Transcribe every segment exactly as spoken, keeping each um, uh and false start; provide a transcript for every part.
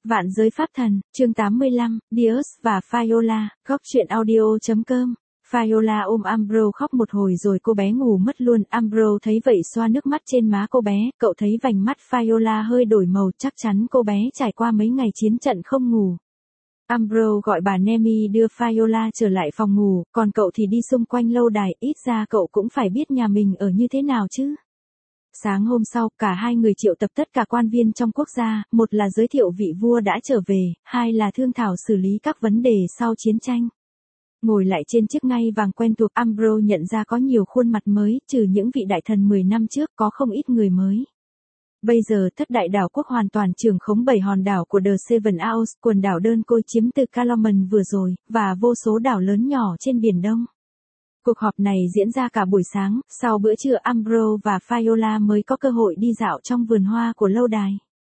Vạn giới pháp thần, chương tám mươi lăm, Dios và Fiola, góc truyện audio.com. Fiola ôm Ambro khóc một hồi rồi cô bé ngủ mất luôn. Ambro thấy vậy xoa nước mắt trên má cô bé, cậu thấy vành mắt Fiola hơi đổi màu, chắc chắn cô bé trải qua mấy ngày chiến trận không ngủ. Ambro gọi bà Nemi đưa Fiola trở lại phòng ngủ, còn cậu thì đi xung quanh lâu đài, ít ra cậu cũng phải biết nhà mình ở như thế nào chứ. Sáng hôm sau, cả hai người triệu tập tất cả quan viên trong quốc gia, một là giới thiệu vị vua đã trở về, hai là thương thảo xử lý các vấn đề sau chiến tranh. Ngồi lại trên chiếc ngai vàng quen thuộc, Ambro nhận ra có nhiều khuôn mặt mới, trừ những vị đại thần mười năm trước có không ít người mới. Bây giờ thất đại đảo quốc hoàn toàn trưởng khống bảy hòn đảo của The Seven Isles, quần đảo đơn côi chiếm từ Caloman vừa rồi, và vô số đảo lớn nhỏ trên Biển Đông. Cuộc họp này diễn ra cả buổi sáng, sau bữa trưa Ambro và Fiola mới có cơ hội đi dạo trong vườn hoa của lâu đài.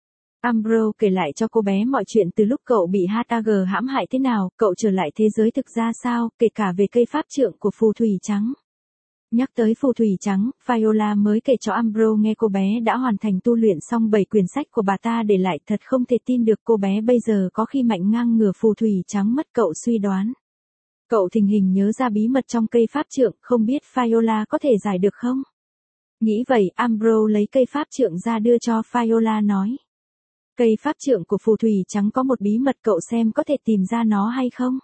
Ambro kể lại cho cô bé mọi chuyện từ lúc cậu bị hát a giê hãm hại thế nào, cậu trở lại thế giới thực ra sao, kể cả về cây pháp trượng của phù thủy trắng. Nhắc tới phù thủy trắng, Fiola mới kể cho Ambro nghe cô bé đã hoàn thành tu luyện xong bảy quyển sách của bà ta để lại, thật không thể tin được cô bé bây giờ có khi mạnh ngang ngửa phù thủy trắng mất, cậu suy đoán. Cậu thình lình nhớ ra bí mật trong cây pháp trượng, không biết Fiola có thể giải được không? Nghĩ vậy, Ambro lấy cây pháp trượng ra đưa cho Fiola nói. Cây pháp trượng của phù thủy trắng có một bí mật, cậu xem có thể tìm ra nó hay không?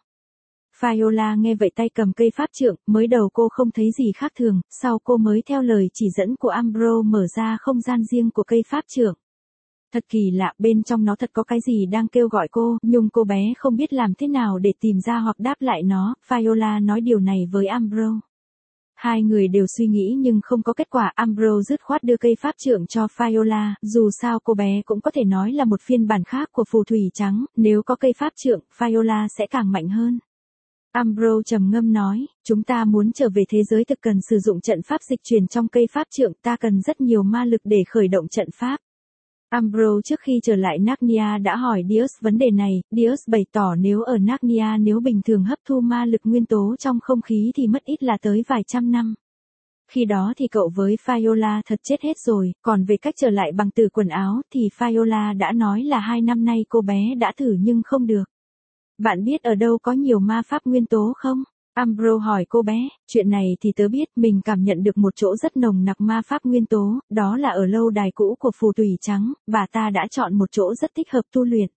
Fiola nghe vậy tay cầm cây pháp trượng, mới đầu cô không thấy gì khác thường, sau cô mới theo lời chỉ dẫn của Ambro mở ra không gian riêng của cây pháp trượng. Thật kỳ lạ, bên trong nó thật có cái gì đang kêu gọi cô, nhưng cô bé không biết làm thế nào để tìm ra hoặc đáp lại nó. Fiola nói điều này với Ambro. Hai người đều suy nghĩ nhưng không có kết quả. Ambro dứt khoát đưa cây pháp trượng cho Fiola, dù sao cô bé cũng có thể nói là một phiên bản khác của phù thủy trắng, nếu có cây pháp trượng, Fiola sẽ càng mạnh hơn. Ambro trầm ngâm nói, chúng ta muốn trở về thế giới thực cần sử dụng trận pháp dịch chuyển trong cây pháp trượng, ta cần rất nhiều ma lực để khởi động trận pháp. Ambro trước khi trở lại Narnia đã hỏi Dios vấn đề này, Dios bày tỏ nếu ở Narnia nếu bình thường hấp thu ma lực nguyên tố trong không khí thì mất ít là tới vài trăm năm. Khi đó thì cậu với Fiola thật chết hết rồi, còn về cách trở lại bằng từ quần áo thì Fiola đã nói là hai năm nay cô bé đã thử nhưng không được. Bạn biết ở đâu có nhiều ma pháp nguyên tố không? Ambro hỏi cô bé, chuyện này thì tớ biết, mình cảm nhận được một chỗ rất nồng nặc ma pháp nguyên tố, đó là ở lâu đài cũ của phù thủy trắng, bà ta đã chọn một chỗ rất thích hợp tu luyện.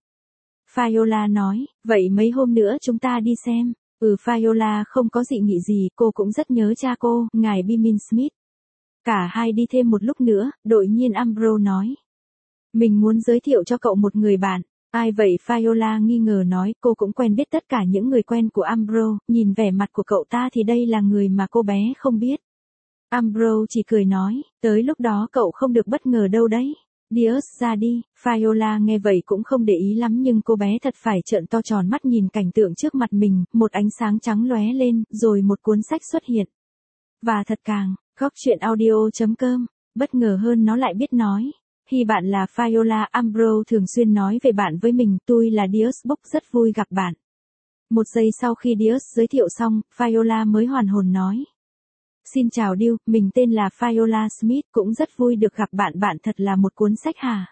Fiola nói, vậy mấy hôm nữa chúng ta đi xem. Ừ, Fiola không có dị nghị gì, cô cũng rất nhớ cha cô, ngài Bimin Smith. Cả hai đi thêm một lúc nữa, đột nhiên Ambro nói. Mình muốn giới thiệu cho cậu một người bạn. Ai vậy? Fiola nghi ngờ nói, cô cũng quen biết tất cả những người quen của Ambro, nhìn vẻ mặt của cậu ta thì đây là người mà cô bé không biết. Ambro chỉ cười nói, tới lúc đó cậu không được bất ngờ đâu đấy. Dios ra đi. Fiola nghe vậy cũng không để ý lắm nhưng cô bé thật phải trợn to tròn mắt nhìn cảnh tượng trước mặt mình, một ánh sáng trắng lóe lên, rồi một cuốn sách xuất hiện. Và thật càng, góc truyện audio.com, bất ngờ hơn nó lại biết nói. Khi bạn là Fiola, Ambro thường xuyên nói về bạn với mình, tôi là Dios Book, rất vui gặp bạn. Một giây sau khi Dios giới thiệu xong, Fiola mới hoàn hồn nói. Xin chào Dill, mình tên là Fiola Smith, cũng rất vui được gặp bạn, bạn thật là một cuốn sách hả?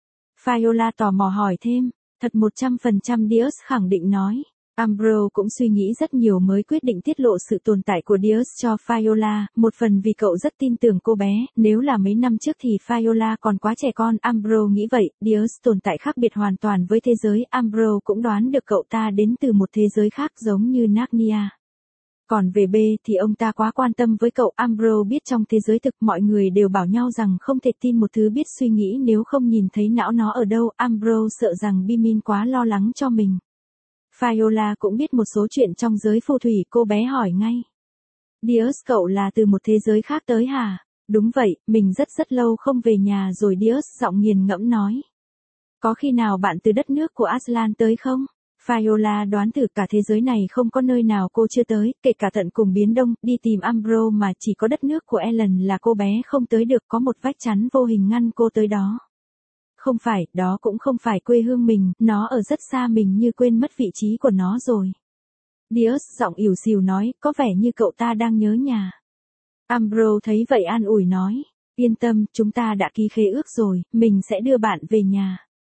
Fiola tò mò hỏi thêm, thật một trăm phần trăm Dios khẳng định nói. Ambro cũng suy nghĩ rất nhiều mới quyết định tiết lộ sự tồn tại của Dios cho Fiola, một phần vì cậu rất tin tưởng cô bé, nếu là mấy năm trước thì Fiola còn quá trẻ con. Ambro nghĩ vậy, Dios tồn tại khác biệt hoàn toàn với thế giới, Ambro cũng đoán được cậu ta đến từ một thế giới khác giống như Narnia. Còn về B thì ông ta quá quan tâm với cậu. Ambro biết trong thế giới thực mọi người đều bảo nhau rằng không thể tin một thứ biết suy nghĩ nếu không nhìn thấy não nó ở đâu. Ambro sợ rằng Bimin quá lo lắng cho mình. Fiola cũng biết một số chuyện trong giới phù thủy, cô bé hỏi ngay. Dios, cậu là từ một thế giới khác tới hả? Đúng vậy, mình rất rất lâu không về nhà rồi. Dios giọng nghiền ngẫm nói. Có khi nào bạn từ đất nước của Aslan tới không? Fiola đoán thử cả thế giới này không có nơi nào cô chưa tới, kể cả tận cùng Biến Đông, đi tìm Ambro mà chỉ có đất nước của Ellen là cô bé không tới được, có một vách chắn vô hình ngăn cô tới đó. Không phải, đó cũng không phải quê hương mình, nó ở rất xa, mình như quên mất vị trí của nó rồi. Dios giọng ỉu xìu nói, có vẻ như cậu ta đang nhớ nhà. Ambro thấy vậy an ủi nói, yên tâm, chúng ta đã ký khế ước rồi, mình sẽ đưa bạn về nhà.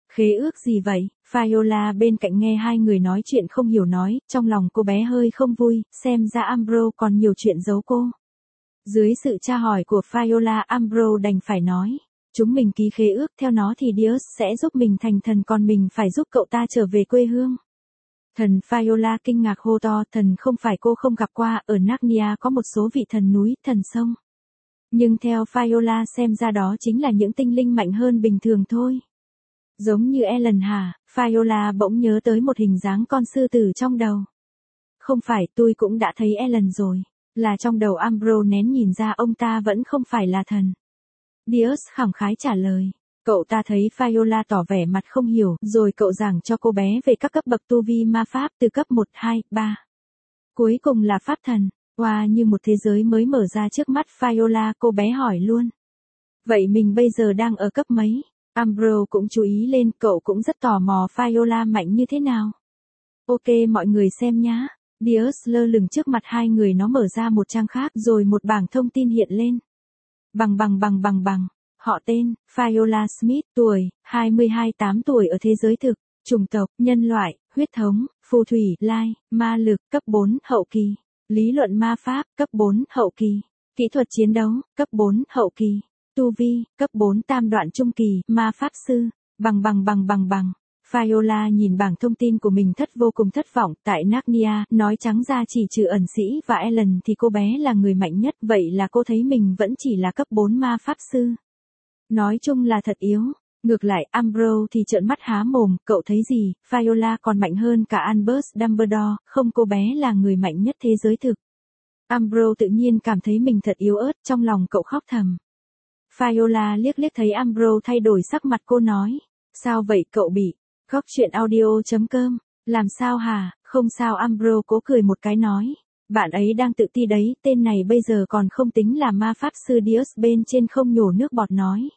Khế ước gì vậy? Viola bên cạnh nghe hai người nói chuyện không hiểu nói, trong lòng cô bé hơi không vui, xem ra Ambrose còn nhiều chuyện giấu cô. Dưới sự tra hỏi của Viola, Ambrose đành phải nói, chúng mình ký khế ước, theo nó thì Dios sẽ giúp mình thành thần, còn mình phải giúp cậu ta trở về quê hương. Thần Viola kinh ngạc hô to, thần không phải cô không gặp qua, ở Narnia có một số vị thần núi, thần sông. Nhưng theo Viola xem ra đó chính là những tinh linh mạnh hơn bình thường thôi. Giống như Ellen hả? Viola bỗng nhớ tới một hình dáng con sư tử trong đầu. Không phải, tôi cũng đã thấy Ellen rồi. Là trong đầu Ambrose nén nhìn ra ông ta vẫn không phải là thần. Dios khẳng khái trả lời. Cậu ta thấy Viola tỏ vẻ mặt không hiểu, rồi cậu giảng cho cô bé về các cấp bậc tu vi ma pháp từ cấp một, hai, ba. Cuối cùng là pháp thần. Wow, như một thế giới mới mở ra trước mắt Viola, cô bé hỏi luôn. Vậy mình bây giờ đang ở cấp mấy? Ambrose cũng chú ý lên, cậu cũng rất tò mò Viola mạnh như thế nào. Ok mọi người xem nhá. Dios lơ lửng trước mặt hai người, nó mở ra một trang khác rồi một bảng thông tin hiện lên. Bằng bằng bằng bằng bằng. Họ tên, Viola Smith, tuổi, hai mươi hai, tám tuổi ở thế giới thực, chủng tộc, nhân loại, huyết thống, phù thủy, lai, ma lực, cấp bốn, hậu kỳ. Lý luận ma pháp, cấp bốn, hậu kỳ. Kỹ thuật chiến đấu, cấp bốn, hậu kỳ. Tu vi, cấp bốn, tam đoạn trung kỳ, ma pháp sư. Bằng bằng bằng bằng bằng. Viola nhìn bảng thông tin của mình thất vô cùng thất vọng, tại Narnia, nói trắng ra chỉ trừ ẩn sĩ và Ellen thì cô bé là người mạnh nhất, vậy là cô thấy mình vẫn chỉ là cấp bốn ma pháp sư. Nói chung là thật yếu. Ngược lại, Ambrose thì trợn mắt há mồm, cậu thấy gì, Viola còn mạnh hơn cả Albus Dumbledore, không, cô bé là người mạnh nhất thế giới thực. Ambrose tự nhiên cảm thấy mình thật yếu ớt, trong lòng cậu khóc thầm. Viola liếc liếc thấy Ambrose thay đổi sắc mặt, cô nói, sao vậy cậu bị, góc chuyện audio chấm com, làm sao hả, không sao. Ambrose cố cười một cái nói, bạn ấy đang tự ti đấy, tên này bây giờ còn không tính là ma pháp sư. Dios bên trên không nhổ nước bọt nói.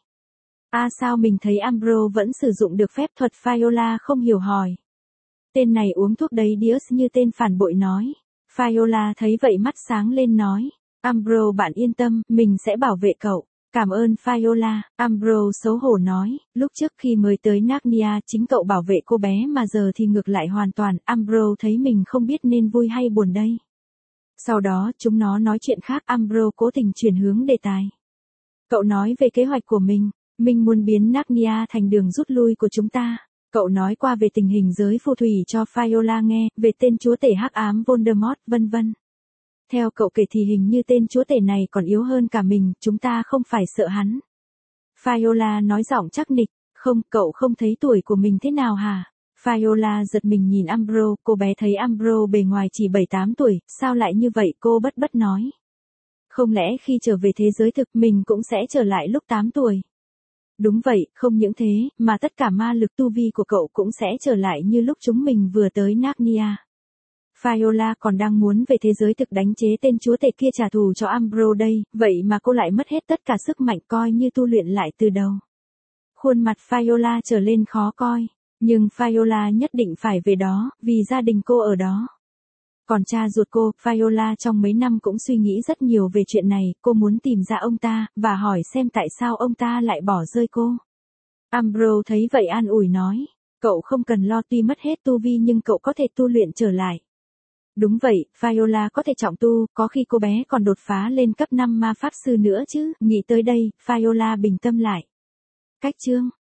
À sao mình thấy Ambrose vẫn sử dụng được phép thuật? Viola không hiểu hỏi. Tên này uống thuốc đấy, Dios như tên phản bội nói. Viola thấy vậy mắt sáng lên nói. Ambrose bạn yên tâm, mình sẽ bảo vệ cậu. Cảm ơn Viola. Ambrose xấu hổ nói, lúc trước khi mới tới Narnia chính cậu bảo vệ cô bé mà giờ thì ngược lại hoàn toàn. Ambrose thấy mình không biết nên vui hay buồn đây. Sau đó chúng nó nói chuyện khác, Ambrose cố tình chuyển hướng đề tài. Cậu nói về kế hoạch của mình. Mình muốn biến Narnia thành đường rút lui của chúng ta. Cậu nói qua về tình hình giới phù thủy cho Viola nghe, về tên chúa tể hắc ám Voldemort, vân vân. Theo cậu kể thì hình như tên chúa tể này còn yếu hơn cả mình, chúng ta không phải sợ hắn. Viola nói giọng chắc nịch, không, cậu không thấy tuổi của mình thế nào hả? Viola giật mình nhìn Ambrose, cô bé thấy Ambrose bề ngoài chỉ bảy tám tuổi, sao lại như vậy, cô bất bất nói. Không lẽ khi trở về thế giới thực mình cũng sẽ trở lại lúc tám tuổi? Đúng vậy, không những thế, mà tất cả ma lực tu vi của cậu cũng sẽ trở lại như lúc chúng mình vừa tới Narnia. Viola còn đang muốn về thế giới thực đánh chế tên chúa tể kia trả thù cho Ambrose đây, vậy mà cô lại mất hết tất cả sức mạnh, coi như tu luyện lại từ đầu. Khuôn mặt Viola trở lên khó coi, nhưng Viola nhất định phải về đó, vì gia đình cô ở đó. Còn cha ruột cô, Viola trong mấy năm cũng suy nghĩ rất nhiều về chuyện này, cô muốn tìm ra ông ta, và hỏi xem tại sao ông ta lại bỏ rơi cô. Ambrose thấy vậy an ủi nói, cậu không cần lo, tuy mất hết tu vi nhưng cậu có thể tu luyện trở lại. Đúng vậy, Viola có thể trọng tu, có khi cô bé còn đột phá lên cấp năm ma pháp sư nữa chứ. Nghĩ tới đây, Viola bình tâm lại. Cách chương